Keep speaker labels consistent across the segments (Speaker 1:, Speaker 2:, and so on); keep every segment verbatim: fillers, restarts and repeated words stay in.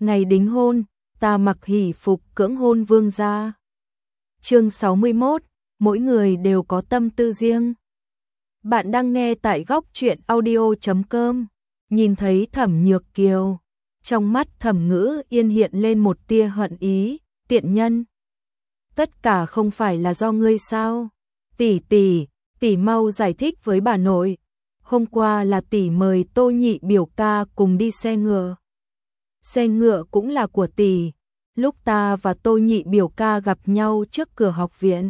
Speaker 1: ngày đính hôn, ta mặc hỷ phục cưỡng hôn vương gia. Chương sáu mươi mốt, mỗi người đều có tâm tư riêng. Bạn đang nghe tại góc truyện audio chấm com. Nhìn thấy Thẩm Nhược Kiều, trong mắt Thẩm Ngữ Yên hiện lên một tia hận ý, tiện nhân. Tất cả không phải là do ngươi sao? Tỷ tỷ, tỷ mau giải thích với bà nội. Hôm qua là tỷ mời Tô Nhị biểu ca cùng đi xe ngựa. Xe ngựa cũng là của tỷ, lúc ta và Tô Nhị biểu ca gặp nhau trước cửa học viện.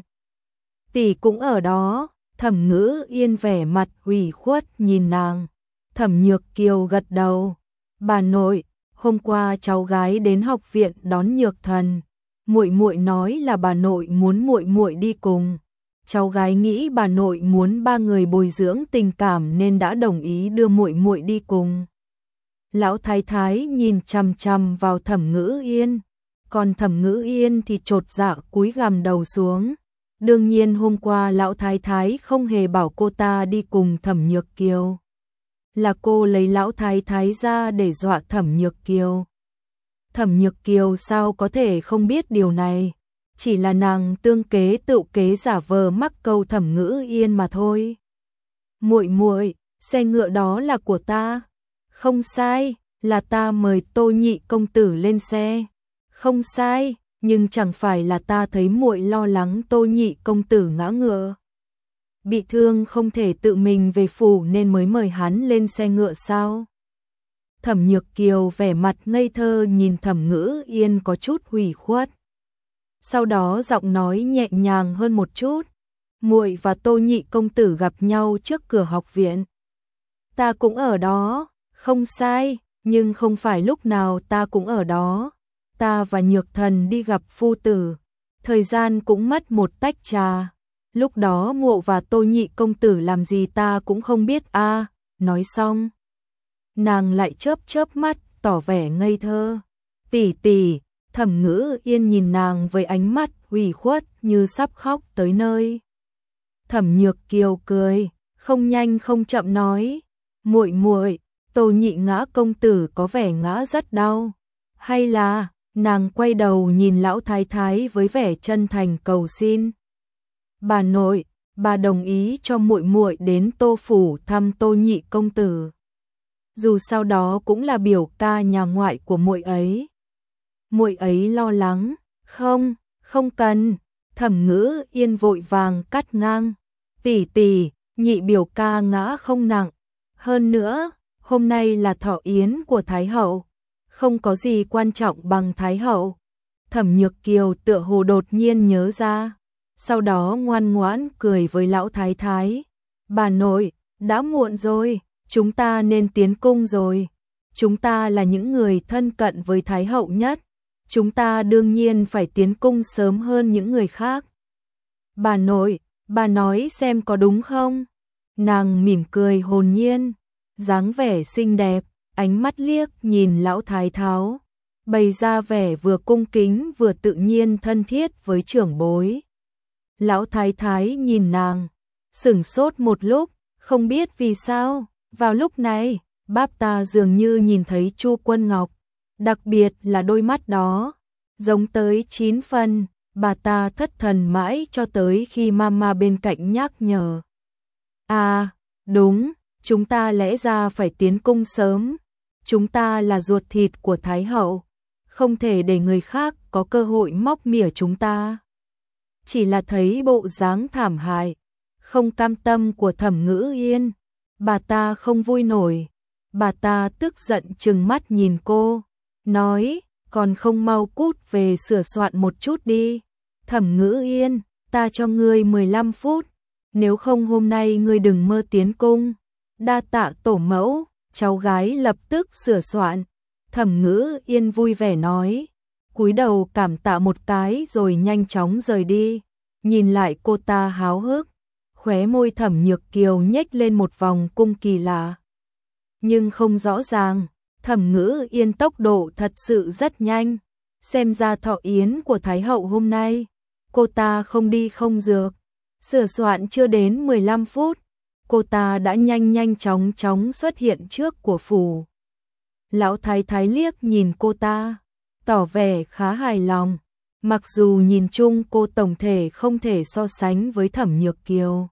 Speaker 1: Tỷ cũng ở đó. Thẩm Ngữ Yên vẻ mặt ủy khuất nhìn nàng. Thẩm Nhược Kiều gật đầu. Bà nội, hôm qua cháu gái đến học viện đón Nhược Thần. Muội muội nói là bà nội muốn muội muội đi cùng. Cháu gái nghĩ bà nội muốn ba người bồi dưỡng tình cảm nên đã đồng ý đưa muội muội đi cùng. Lão thái thái nhìn chằm chằm vào Thẩm Ngữ Yên, còn Thẩm Ngữ Yên thì chột dạ cúi gằm đầu xuống. Đương nhiên hôm qua lão thái thái không hề bảo cô ta đi cùng Thẩm Nhược Kiều. Là cô lấy lão thái thái ra để dọa Thẩm Nhược Kiều. Thẩm Nhược Kiều sao có thể không biết điều này, chỉ là nàng tương kế tự kế giả vờ mắc câu Thẩm Ngữ Yên mà thôi. Muội muội, xe ngựa đó là của ta. Không sai, là ta mời Tô Nhị công tử lên xe. Không sai, nhưng chẳng phải là ta thấy muội lo lắng Tô Nhị công tử ngã ngựa, bị thương không thể tự mình về phủ nên mới mời hắn lên xe ngựa sao? Thẩm Nhược Kiều vẻ mặt ngây thơ nhìn Thẩm Ngữ Yên có chút hủy khuất. Sau đó giọng nói nhẹ nhàng hơn một chút. Muội và Tô Nhị công tử gặp nhau trước cửa học viện. Ta cũng ở đó. Không sai, nhưng không phải lúc nào ta cũng ở đó. Ta và Nhược Thần đi gặp phu tử, thời gian cũng mất một tách trà. Lúc đó Mộ và Tô Nhị công tử làm gì ta cũng không biết a. À, nói xong, nàng lại chớp chớp mắt, tỏ vẻ ngây thơ. Tỷ tỷ, Thẩm Ngữ Yên nhìn nàng với ánh mắt ủy khuất như sắp khóc tới nơi. Thẩm Nhược Kiều cười, không nhanh không chậm nói, muội muội, Tô Nhị ngã công tử có vẻ ngã rất đau, hay là? Nàng quay đầu nhìn lão thái thái với vẻ chân thành cầu xin. Bà nội, bà đồng ý cho muội muội đến Tô phủ thăm Tô Nhị công tử. Dù sau đó cũng là biểu ca nhà ngoại của muội ấy. Muội ấy lo lắng, không, không cần. Thẩm Ngữ Yên vội vàng cắt ngang. Tỷ tỷ, Nhị biểu ca ngã không nặng. Hơn nữa, hôm nay là thọ yến của Thái hậu. Không có gì quan trọng bằng Thái hậu. Thẩm Nhược Kiều tựa hồ đột nhiên nhớ ra, sau đó ngoan ngoãn cười với lão thái thái. Bà nội, đã muộn rồi, chúng ta nên tiến cung rồi. Chúng ta là những người thân cận với Thái hậu nhất, chúng ta đương nhiên phải tiến cung sớm hơn những người khác. Bà nội, bà nói xem có đúng không? Nàng mỉm cười hồn nhiên, dáng vẻ xinh đẹp. Ánh mắt liếc nhìn lão thái tháo, bày ra vẻ vừa cung kính vừa tự nhiên thân thiết với trưởng bối. Lão thái thái nhìn nàng, sửng sốt một lúc, không biết vì sao, vào lúc này, báp ta dường như nhìn thấy Chu Quân Ngọc, đặc biệt là đôi mắt đó, giống tới chín phần, bà ta thất thần mãi cho tới khi mama bên cạnh nhắc nhở. À, đúng, chúng ta lẽ ra phải tiến cung sớm. Chúng ta là ruột thịt của Thái hậu, không thể để người khác có cơ hội móc mỉa chúng ta. Chỉ là thấy bộ dáng thảm hại, không cam tâm của Thẩm Ngữ Yên, bà ta không vui nổi. Bà ta tức giận trừng mắt nhìn cô, nói, còn không mau cút về sửa soạn một chút đi. Thẩm Ngữ Yên, ta cho ngươi mười lăm phút, nếu không hôm nay ngươi đừng mơ tiến cung. Đa tạ tổ mẫu. Cháu gái lập tức sửa soạn. Thẩm Ngữ Yên vui vẻ nói, cúi đầu cảm tạ một cái rồi nhanh chóng rời đi. Nhìn lại cô ta háo hức, khóe môi Thẩm Nhược Kiều nhếch lên một vòng cung kỳ lạ. Nhưng không rõ ràng, Thẩm Ngữ Yên tốc độ thật sự rất nhanh. Xem ra thọ yến của Thái hậu hôm nay, cô ta không đi không dược. Sửa soạn chưa đến mười lăm phút. Cô ta đã nhanh nhanh chóng chóng xuất hiện trước của phủ. Lão thái thái liếc nhìn cô ta, tỏ vẻ khá hài lòng. Mặc dù nhìn chung cô tổng thể không thể so sánh với Thẩm Nhược Kiều,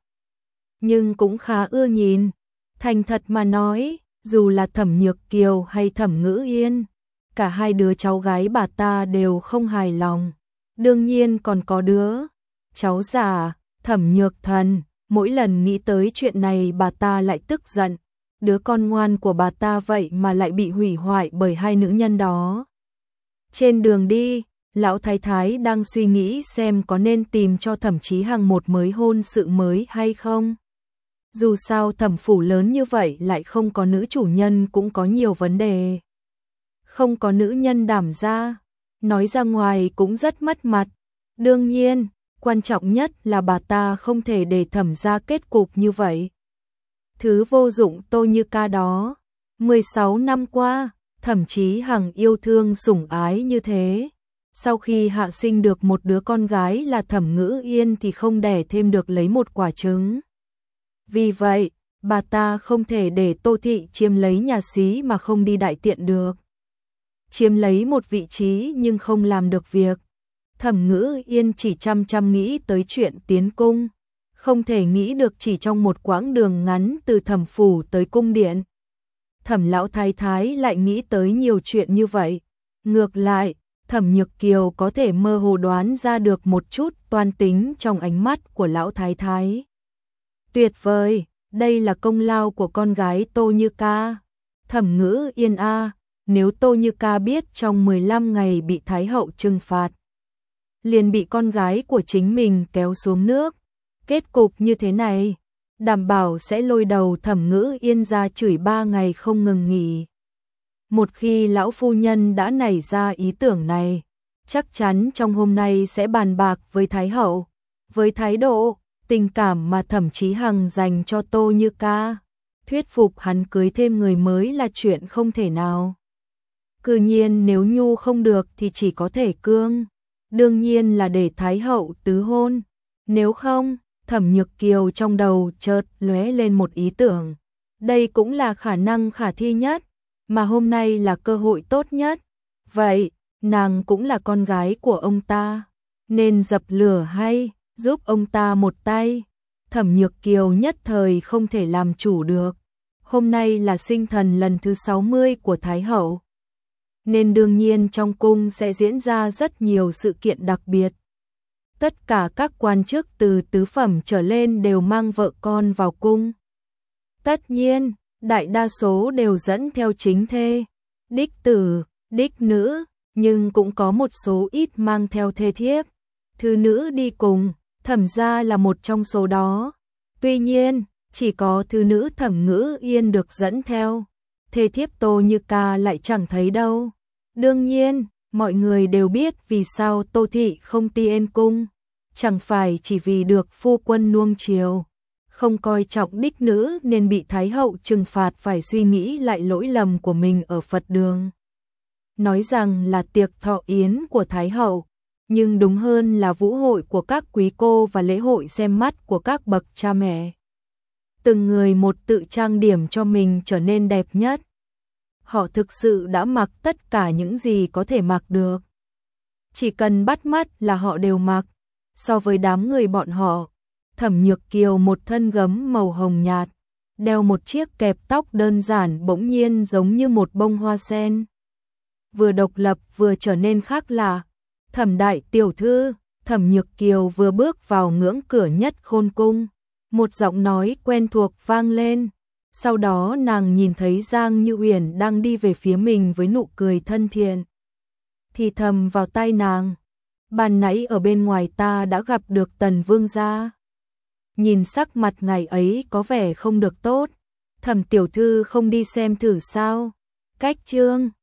Speaker 1: nhưng cũng khá ưa nhìn. Thành thật mà nói, dù là Thẩm Nhược Kiều hay Thẩm Ngữ Yên, cả hai đứa cháu gái bà ta đều không hài lòng. Đương nhiên còn có đứa cháu già, Thẩm Nhược Thần, mỗi lần nghĩ tới chuyện này bà ta lại tức giận. Đứa con ngoan của bà ta vậy mà lại bị hủy hoại bởi hai nữ nhân đó. Trên đường đi, lão thái thái đang suy nghĩ xem có nên tìm cho Thẩm Chí Hằng một mới hôn sự mới hay không. Dù sao thẩm phủ lớn như vậy lại không có nữ chủ nhân cũng có nhiều vấn đề. Không có nữ nhân đảm gia, nói ra ngoài cũng rất mất mặt. Đương nhiên, quan trọng nhất là bà ta không thể để Thẩm gia kết cục như vậy. Thứ vô dụng Tô Như Ca đó, mười sáu năm qua, Thẩm Chí Hằng yêu thương sủng ái như thế. Sau khi hạ sinh được một đứa con gái là Thẩm Ngữ Yên thì không đẻ thêm được lấy một quả trứng. Vì vậy, bà ta không thể để Tô Thị chiếm lấy nhà xí mà không đi đại tiện được. Chiếm lấy một vị trí nhưng không làm được việc. Thẩm Ngữ Yên chỉ chăm chăm nghĩ tới chuyện tiến cung. Không thể nghĩ được chỉ trong một quãng đường ngắn từ thẩm phủ tới cung điện. Thẩm lão thái thái lại nghĩ tới nhiều chuyện như vậy. Ngược lại, Thẩm Nhược Kiều có thể mơ hồ đoán ra được một chút toan tính trong ánh mắt của lão thái thái. Tuyệt vời, đây là công lao của con gái Tô Như Ca. Thẩm Ngữ Yên a, nếu Tô Như Ca biết trong mười lăm ngày bị Thái hậu trừng phạt, liền bị con gái của chính mình kéo xuống nước. Kết cục như thế này, đảm bảo sẽ lôi đầu Thẩm Ngữ Yên ra chửi ba ngày không ngừng nghỉ. Một khi lão phu nhân đã nảy ra ý tưởng này, chắc chắn trong hôm nay sẽ bàn bạc với Thái hậu. Với thái độ, tình cảm mà Thẩm Chí Hằng dành cho Tô Như Ca, thuyết phục hắn cưới thêm người mới là chuyện không thể nào. Cứ nhiên nếu nhu không được thì chỉ có thể cương. Đương nhiên là để Thái hậu tứ hôn. Nếu không, Thẩm Nhược Kiều trong đầu chợt lóe lên một ý tưởng. Đây cũng là khả năng khả thi nhất, mà hôm nay là cơ hội tốt nhất. Vậy, nàng cũng là con gái của ông ta, nên dập lửa hay giúp ông ta một tay. Thẩm Nhược Kiều nhất thời không thể làm chủ được. Hôm nay là sinh thần lần thứ sáu mươi của Thái hậu, nên đương nhiên trong cung sẽ diễn ra rất nhiều sự kiện đặc biệt. Tất cả các quan chức từ tứ phẩm trở lên đều mang vợ con vào cung. Tất nhiên, đại đa số đều dẫn theo chính thê, đích tử, đích nữ, nhưng cũng có một số ít mang theo thê thiếp. Thư nữ đi cùng, Thẩm gia là một trong số đó. Tuy nhiên, chỉ có thư nữ Thẩm Ngữ Yên được dẫn theo. Thê thiếp Tô Như Ca lại chẳng thấy đâu. Đương nhiên, mọi người đều biết vì sao Tô Thị không tiên cung. Chẳng phải chỉ vì được phu quân nuông chiều, không coi trọng đích nữ nên bị Thái hậu trừng phạt phải suy nghĩ lại lỗi lầm của mình ở Phật đường. Nói rằng là tiệc thọ yến của Thái hậu, nhưng đúng hơn là vũ hội của các quý cô và lễ hội xem mắt của các bậc cha mẹ. Từng người một tự trang điểm cho mình trở nên đẹp nhất. Họ thực sự đã mặc tất cả những gì có thể mặc được. Chỉ cần bắt mắt là họ đều mặc. So với đám người bọn họ, Thẩm Nhược Kiều một thân gấm màu hồng nhạt, đeo một chiếc kẹp tóc đơn giản bỗng nhiên giống như một bông hoa sen. Vừa độc lập vừa trở nên khác lạ. Thẩm đại tiểu thư, Thẩm Nhược Kiều vừa bước vào ngưỡng cửa nhất khôn cung. Một giọng nói quen thuộc vang lên. Sau đó nàng nhìn thấy Giang Như Uyển đang đi về phía mình với nụ cười thân thiện. Thì thầm vào tai nàng. Ban nãy ở bên ngoài ta đã gặp được Tần Vương gia. Nhìn sắc mặt ngày ấy có vẻ không được tốt. Thẩm tiểu thư không đi xem thử sao? Cách chương